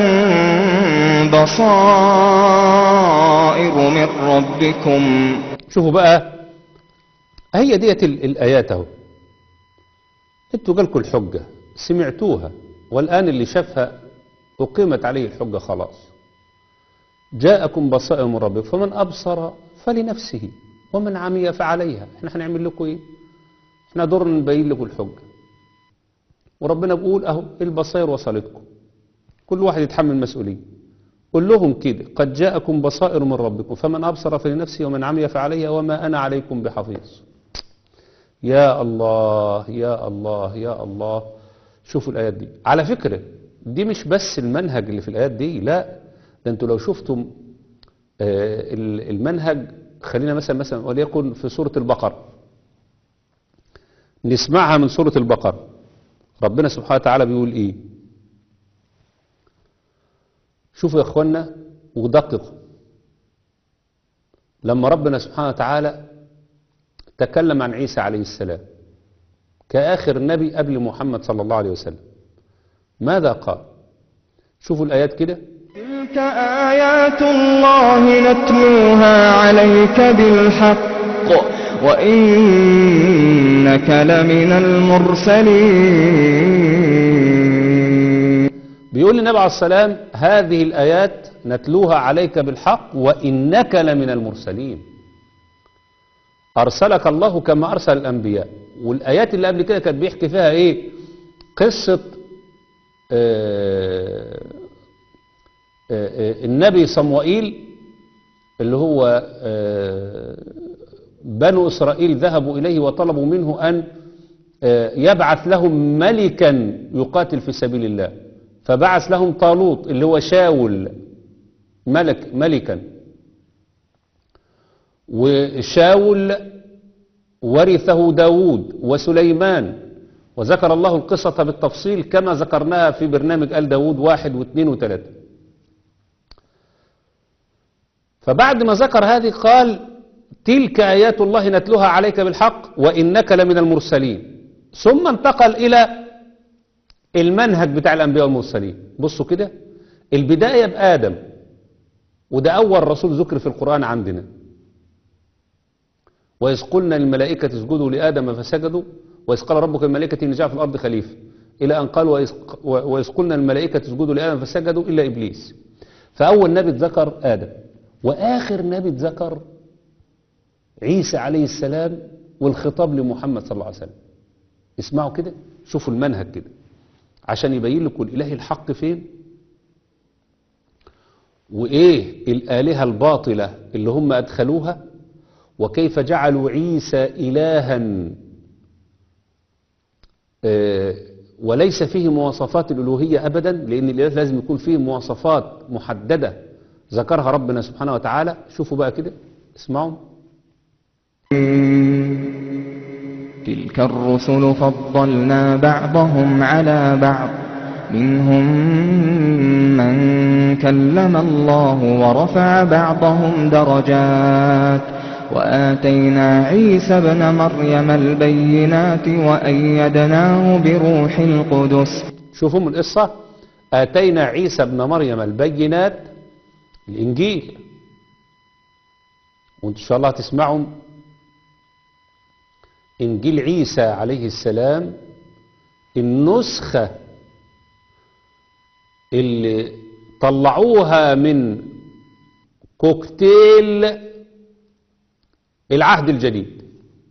بصائر من ربكم. شوفوا بقى، هي ديت الآيات اهو. انتوا جالكم الحجة سمعتوها، والآن اللي شافها أقيمت عليه الحجة خلاص. جاءكم بصائر من ربكم فمن أبصر فلنفسه ومن عمي فعليها. احنا هنعمل لكم ايه؟ احنا دورنا نبين لكم الحجة، وربنا بيقول اهو البصائر وصلتكم، كل واحد يتحمل مسؤولية. قل لهم كده: قد جاءكم بصائر من ربكم فمن أبصر فلنفسه ومن عمي فعليها وما أنا عليكم بحفيظ. يا الله يا الله يا الله. شوفوا الآيات دي. على فكرة دي مش بس المنهج اللي في الآيات دي، لا، ده انتوا لو شفتم آه المنهج، خلينا مثلا مثلا وليكن في سورة البقرة، نسمعها من سورة البقرة. ربنا سبحانه وتعالى بيقول ايه؟ شوفوا يا اخوانا ودققوا. لما ربنا سبحانه وتعالى تكلم عن عيسى عليه السلام كآخر نبي قبل محمد صلى الله عليه وسلم، ماذا قال؟ شوفوا الآيات كده: تلك آيات الله نتلوها عليك بالحق وإنك لمن المرسلين. بيقول النبي عليه السلام هذه الآيات نتلوها عليك بالحق وإنك لمن المرسلين. أرسلك الله كما أرسل الأنبياء. والآيات اللي قبل كده كانت بيحكي فيها إيه؟ قصة آه آه النبي صموئيل، اللي هو آه بنو إسرائيل ذهبوا إليه وطلبوا منه أن آه يبعث لهم ملكا يقاتل في سبيل الله، فبعث لهم طالوت اللي هو شاول ملك ملكا. وشاول ورثه داود وسليمان، وذكر الله القصة بالتفصيل كما ذكرناها في برنامج آل داود واحد واثنين وثلاثة. فبعد ما ذكر هذه قال: تلك آيات الله نتلوها عليك بالحق وإنك لمن المرسلين. ثم انتقل إلى المنهج بتاع الأنبياء والمرسلين. بصوا كده، البداية بآدم، وده أول رسول ذكر في القرآن عندنا. وإذ قلنا للملائكة اسجدوا لآدم فسجدوا وإذ قال ربك الملائكة إني جاعل في الأرض خليفة، إلى أن قال وإذ قلنا للملائكة اسجدوا لآدم فسجدوا إلا إبليس. فأول نبي ذكر آدم، وآخر نبي ذكر عيسى عليه السلام، والخطاب لمحمد صلى الله عليه وسلم. اسمعوا كده، شوفوا المنهج كده عشان يبين لكم الإله الحق فين، وإيه الآلهة الباطلة اللي هم أدخلوها، وكيف جعلوا عيسى إلها آه وليس فيه مواصفات الألوهية أبدا، لأن الإله لازم يكون فيه مواصفات محددة ذكرها ربنا سبحانه وتعالى. شوفوا بقى كده، اسمعوا: تلك الرسل فضلنا بعضهم على بعض منهم من كلم الله ورفع بعضهم درجات وآتينا عيسى ابن مريم البينات وأيدناه بروح القدس. شوفوا من القصة: آتينا عيسى ابن مريم البينات، الإنجيل. وإن شاء الله تسمعوا إنجيل عيسى عليه السلام النسخة اللي طلعوها من كوكتيل العهد الجديد.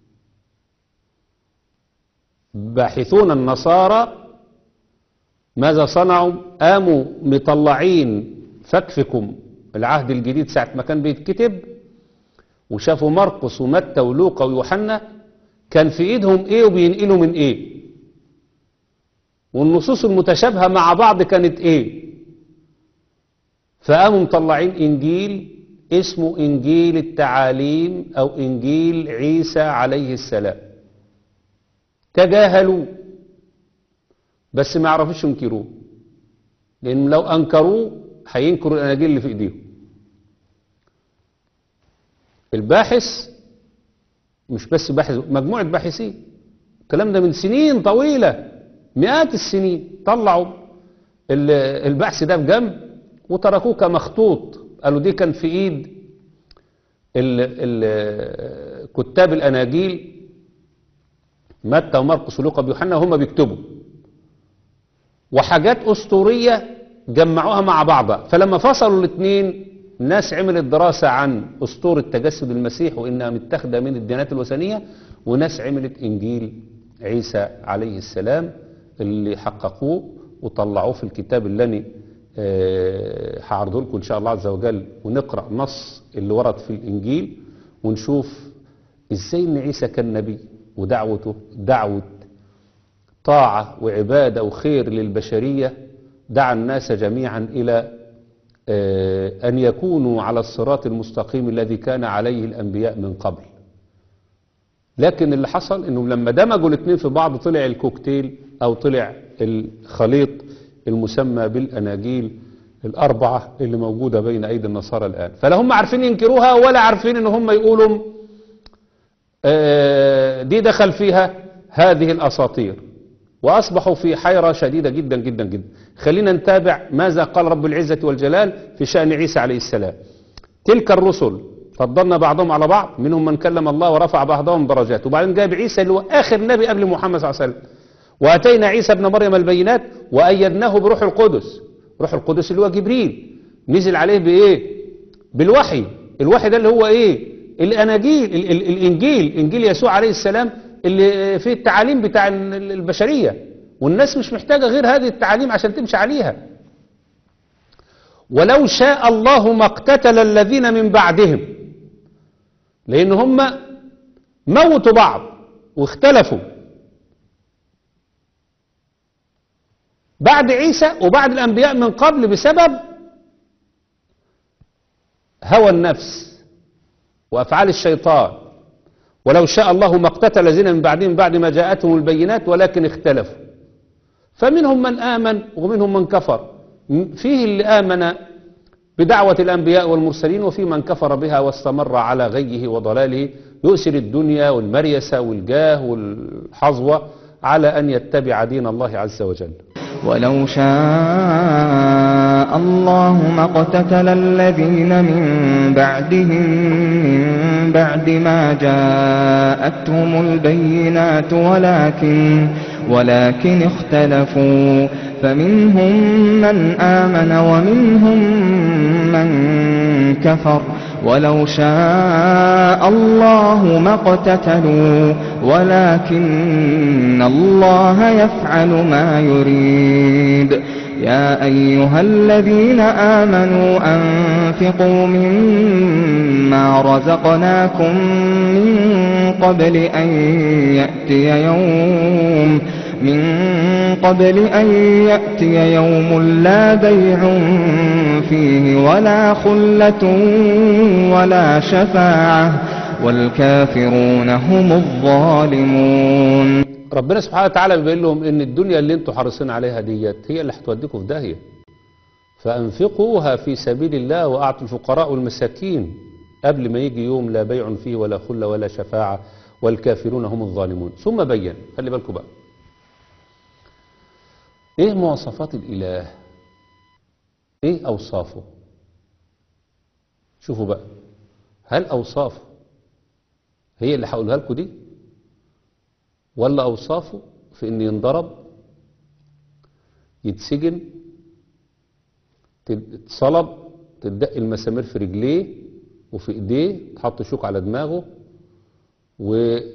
باحثون النصارى ماذا صنعوا؟ قاموا مطلعين فكفكم العهد الجديد ساعة ما كان بيتكتب، وشافوا مرقس ومتى ولوقا ويوحنا كان في ايدهم ايه وبينقلوا من ايه، والنصوص المتشابهة مع بعض كانت ايه. فقاموا مطلعين انجيل اسمه انجيل التعاليم او انجيل عيسى عليه السلام. تجاهلوا بس ما يعرفوش ينكروه، لان لو انكروه هينكروا الاناجيل اللي في ايديهم. الباحث مش بس باحث، مجموعة باحثين، الكلام ده من سنين طويلة مئات السنين، طلعوا البحث ده بجنب وتركوه كمخطوط. قالوا دي كان في ايد ال ال كتاب الاناجيل متى ومرقس ولوقا ويوحنا هم بيكتبوا، وحاجات اسطورية جمعوها مع بعضها. فلما فصلوا الاثنين الناس عملت دراسة عن أسطورة تجسد المسيح وإنها متاخدة من الديانات الوثنية، وناس عملت إنجيل عيسى عليه السلام اللي حققوه وطلعوه في الكتاب اللي أنا هعرضه لكم إن شاء الله عز وجل، ونقرأ نص اللي ورد في الإنجيل ونشوف إزاي إن عيسى كان نبي ودعوته دعوة طاعة وعبادة وخير للبشرية، دعا الناس جميعا إلى أن يكونوا على الصراط المستقيم الذي كان عليه الأنبياء من قبل. لكن اللي حصل إنه لما دمجوا الاثنين في بعض طلع الكوكتيل أو طلع الخليط المسمى بالأناجيل الأربعة اللي موجودة بين أيدي النصارى الآن. فلا هم عارفين ينكروها ولا عارفين إن هم يقولوا دي دخل فيها هذه الأساطير، وأصبحوا في حيرة شديدة جدا جدا جدا. خلينا نتابع ماذا قال رب العزة والجلال في شأن عيسى عليه السلام. تلك الرسل فضلنا بعضهم على بعض، منهم من كلم الله ورفع بعضهم درجات. وبعدين جاب عيسى اللي هو آخر نبي قبل محمد صلى الله عليه وسلم. وأتينا عيسى ابن مريم البينات وأيدناه بروح القدس. روح القدس اللي هو جبريل نزل عليه بإيه؟ بالوحي. الوحي ده اللي هو إيه؟ الأناجيل، ال ال الإنجيل، إنجيل يسوع عليه السلام اللي فيه التعاليم بتاع البشرية، والناس مش محتاجة غير هذه التعاليم عشان تمشي عليها. ولو شاء الله ما اقتتل الذين من بعدهم، لأن هم موتوا بعض واختلفوا بعد عيسى وبعد الأنبياء من قبل بسبب هوى النفس وأفعال الشيطان. ولو شاء الله ما اقتتل الذين من بعدهم بعد ما جاءتهم البينات ولكن اختلفوا، فمنهم من آمن ومنهم من كفر. فيه اللي آمن بدعوة الأنبياء والمرسلين، وفيه من كفر بها واستمر على غيه وضلاله، يؤثر الدنيا والمريسة والجاه والحظوة على أن يتبع دين الله عز وجل. ولو شاء الله ما اقتتل الذين من بعدهم من بعد ما جاءتهم البينات ولكن ولكن اختلفوا فمنهم من آمن ومنهم من كفر. ولو شاء الله ما اقتتلوا ولكن الله يفعل ما يريد. يا أيها الذين آمنوا أنفقوا مما رزقناكم من قبل أن يأتي يوم من قبل أن يأتي يوم لا بيع فيه ولا خلة ولا شفاعة والكافرون هم الظالمون. ربنا سبحانه وتعالى بيقول لهم ان الدنيا اللي انتوا حريصين عليها ديت هي اللي هتوديكم في داهية، فانفقوها في سبيل الله واعطوا الفقراء والمساكين قبل ما يجي يوم لا بيع فيه ولا خلة ولا شفاعة والكافرون هم الظالمون. ثم بين، خلي بالكم بقى، ايه مواصفات الاله، ايه اوصافه. شوفوا بقى، هل اوصافه هي اللي هقولها لكم دي، ولا أوصافه في إن ينضرب، يتسجن، تتصلب، تدق المسامير في رجليه وفي ايديه، تحط شوك على دماغه، و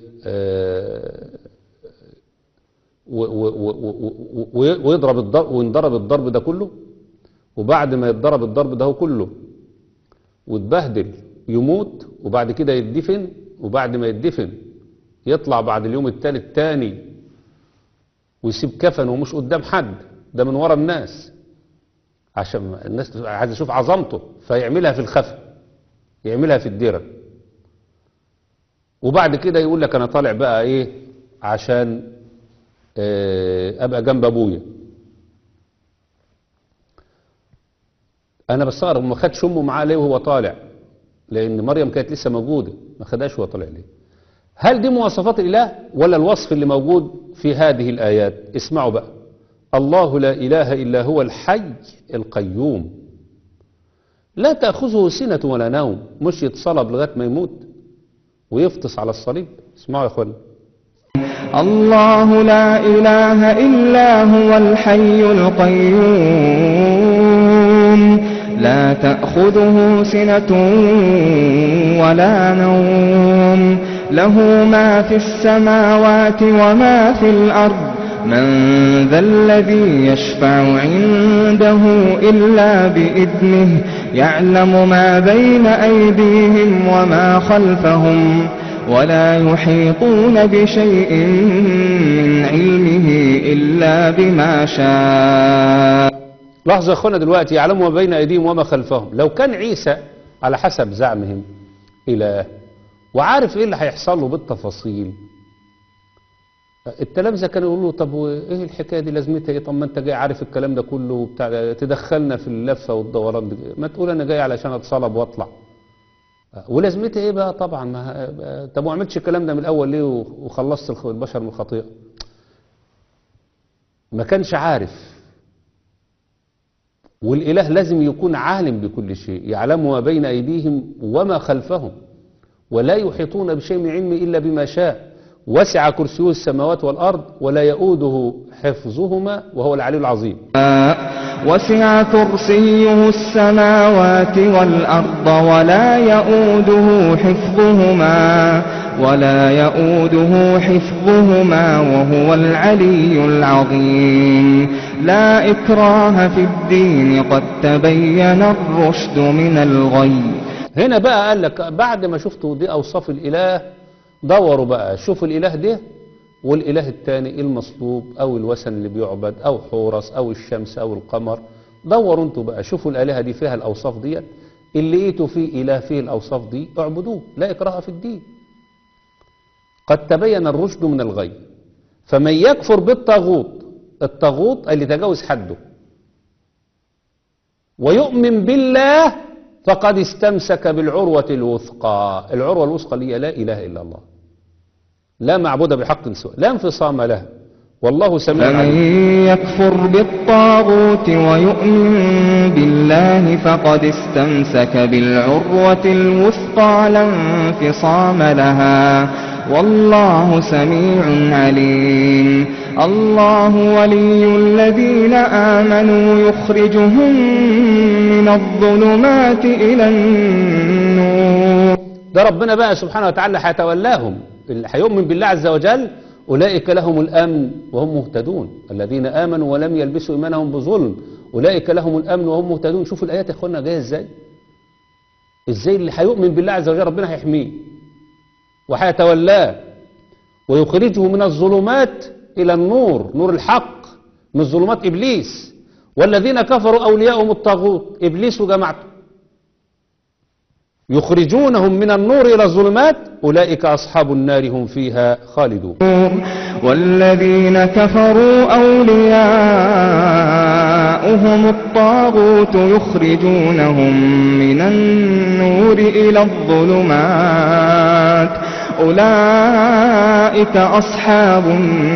ويضرب الضرب وينضرب الضرب ده كله، وبعد ما يتضرب الضرب ده كله ويتبهدل يموت، وبعد كده يدفن، وبعد ما يدفن يطلع بعد اليوم الثالث تاني ويسيب كفن ومش قدام حد، ده من ورا الناس عشان الناس عايزه تشوف عظمته، فيعملها في الخفا، يعملها في الديره، وبعد كده يقول لك انا طالع بقى ايه عشان ابقى جنب ابويا. انا بستغرب ما خدش امه معاه ليه وهو طالع، لان مريم كانت لسه موجوده، ما خدهاش وهو طالع ليه. هل دي مواصفات الاله ولا الوصف اللي موجود في هذه الايات؟ اسمعوا بقى: الله لا اله الا هو الحي القيوم لا تاخذه سنه ولا نوم، مش يتصلب لغايه ما يموت ويفطس على الصليب. اسمعوا يا اخوانا: الله لا إله إلا هو الحي القيوم لا تأخذه سنة ولا نوم له ما في السماوات وما في الأرض من ذا الذي يشفع عنده إلا بإذنه يعلم ما بين أيديهم وما خلفهم ولا يحيطون بشيء من علمه إلا بما شاء. لاحظوا يا اخوانا دلوقتي: يعلم ما بين ايديهم وما خلفهم. لو كان عيسى على حسب زعمهم اله وعارف ايه اللي هيحصل له بالتفاصيل، التلامذه كانوا يقولوا له: طب وايه الحكايه دي لازمتها ايه؟ طب ما انت جاي عارف الكلام ده كله وبتاع، تدخلنا في اللفه والدوران دي، ما تقول انا جاي علشان اتصلب واطلع، ولازمتها ايه بقى؟ طبعا ما طب ما عملتش الكلام ده من الاول ليه وخلصت البشر من الخطيئه؟ ما كانش عارف. والاله لازم يكون عالم بكل شيء، يعلم ما بين ايديهم وما خلفهم ولا يحيطون بشيء من علمه الا بما شاء وسع كرسيه السماوات والارض ولا يؤوده حفظهما وهو العلي العظيم. وسع كرسيه السماوات والأرض ولا يؤوده حفظهما ولا يؤوده حفظهما وهو العلي العظيم. لا إكراه في الدين قد تبين الرشد من الغي. هنا بقى قال لك بعد ما شفتوا دي أوصاف الإله، دوروا بقى شوفوا الإله ده والإله الثاني المصلوب أو الوثن اللي بيعبد أو حورس أو الشمس أو القمر. دوروا انتوا بقى شوفوا الآلهة دي فيها الأوصاف دي، اللي لقيتوا فيه إله فيه الأوصاف دي اعبدوه، لا إكراه في الدين قد تبين الرشد من الغي. فمن يكفر بالطاغوت، الطاغوت اللي تجاوز حده، ويؤمن بالله فقد استمسك بالعروة الوثقى. العروة الوثقى اللي هي لا إله إلا الله، لا معبود بحق سوى، لا انفصام لها، والله سميع عليم. فمن يكفر بالطاغوت ويؤمن بالله فقد استمسك بالعروة الوثقى لا انفصام لها والله سميع عليم. الله ولي الذين آمنوا يخرجهم من الظلمات إلى النور. ده ربنا بقى سبحانه وتعالى هيتولاهم، اللي هيؤمن بالله عز وجل أولئك لهم الأمن وهم مهتدون. الذين آمنوا ولم يلبسوا إيمانهم بظلم أولئك لهم الأمن وهم مهتدون. شوفوا الآيات يا أخوانا جاية إزاي، إزاي اللي هيؤمن بالله عز وجل ربنا هيحميه وهيتولاه ويخرجه من الظلمات إلى النور، نور الحق، من ظلمات إبليس. والذين كفروا أولياءهم الطاغوت، إبليس وجماعته، يخرجونهم من النور إلى الظلمات أولئك أصحاب النار هم فيها خالدون. والذين كفروا أولياؤهم الطاغوت يخرجونهم من النور إلى الظلمات أولئك أصحاب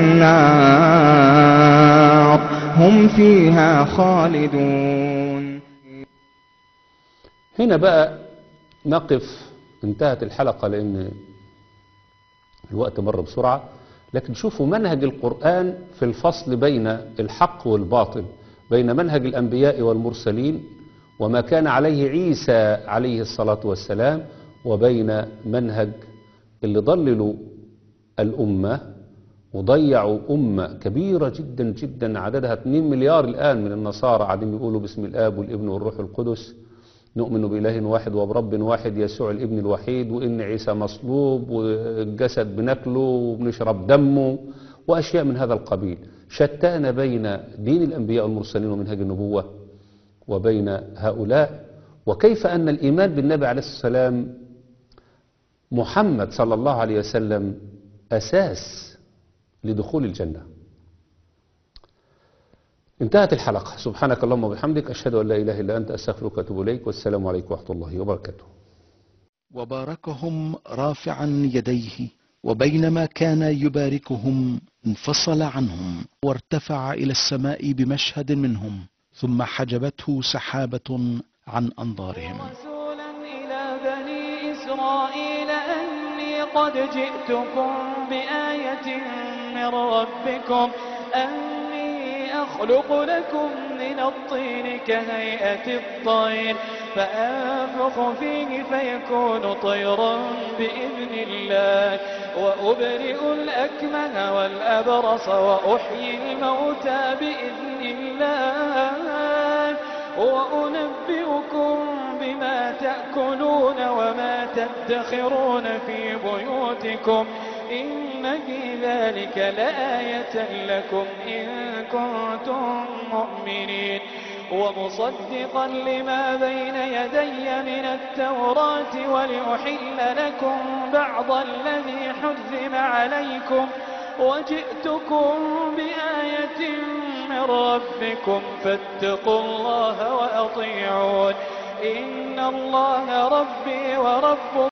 النار هم فيها خالدون. هنا بقى نقف، انتهت الحلقة لأن الوقت مر بسرعة. لكن شوفوا منهج القرآن في الفصل بين الحق والباطل، بين منهج الأنبياء والمرسلين وما كان عليه عيسى عليه الصلاة والسلام، وبين منهج اللي ضللوا الأمة وضيعوا أمة كبيرة جدا جدا عددها اثنين مليار الآن من النصارى قاعدين يقولوا باسم الآب والابن والروح القدس نؤمن بإله واحد وبرب واحد يسوع الابن الوحيد، وإن عيسى مصلوب والجسد بناكله وبنشرب دمه وأشياء من هذا القبيل. شتان بين دين الأنبياء والمرسلين ومنهج النبوة وبين هؤلاء، وكيف أن الإيمان بالنبي عليه الصلاة والسلام محمد صلى الله عليه وسلم أساس لدخول الجنة. انتهت الحلقة. سبحانك اللهم وبحمدك، أشهد أن لا إله إلا أنت، أستغفرك وأتوب إليك، والسلام عليكم ورحمة الله وبركاته. وباركهم رافعا يديه، وبينما كان يباركهم انفصل عنهم وارتفع إلى السماء بمشهد منهم، ثم حجبته سحابة عن أنظارهم. رسولا إلى بني إسرائيل أني قد جئتكم بآية من ربكم أني أخلق لكم من الطين كهيئة الطير فأنفخ فيه فيكون طيرا بإذن الله وأبرئ الأكمه والأبرص وأحيي الموتى بإذن الله وأنبئكم بما تأكلون وما تدخرون في بيوتكم إن في ذلك لآية لكم إن كنتم مؤمنين ومصدقا لما بين يدي من التوراة ولأحل لكم بعض الذي حرم عليكم وجئتكم بآية من ربكم فاتقوا الله وأطيعون إن الله ربي وربكم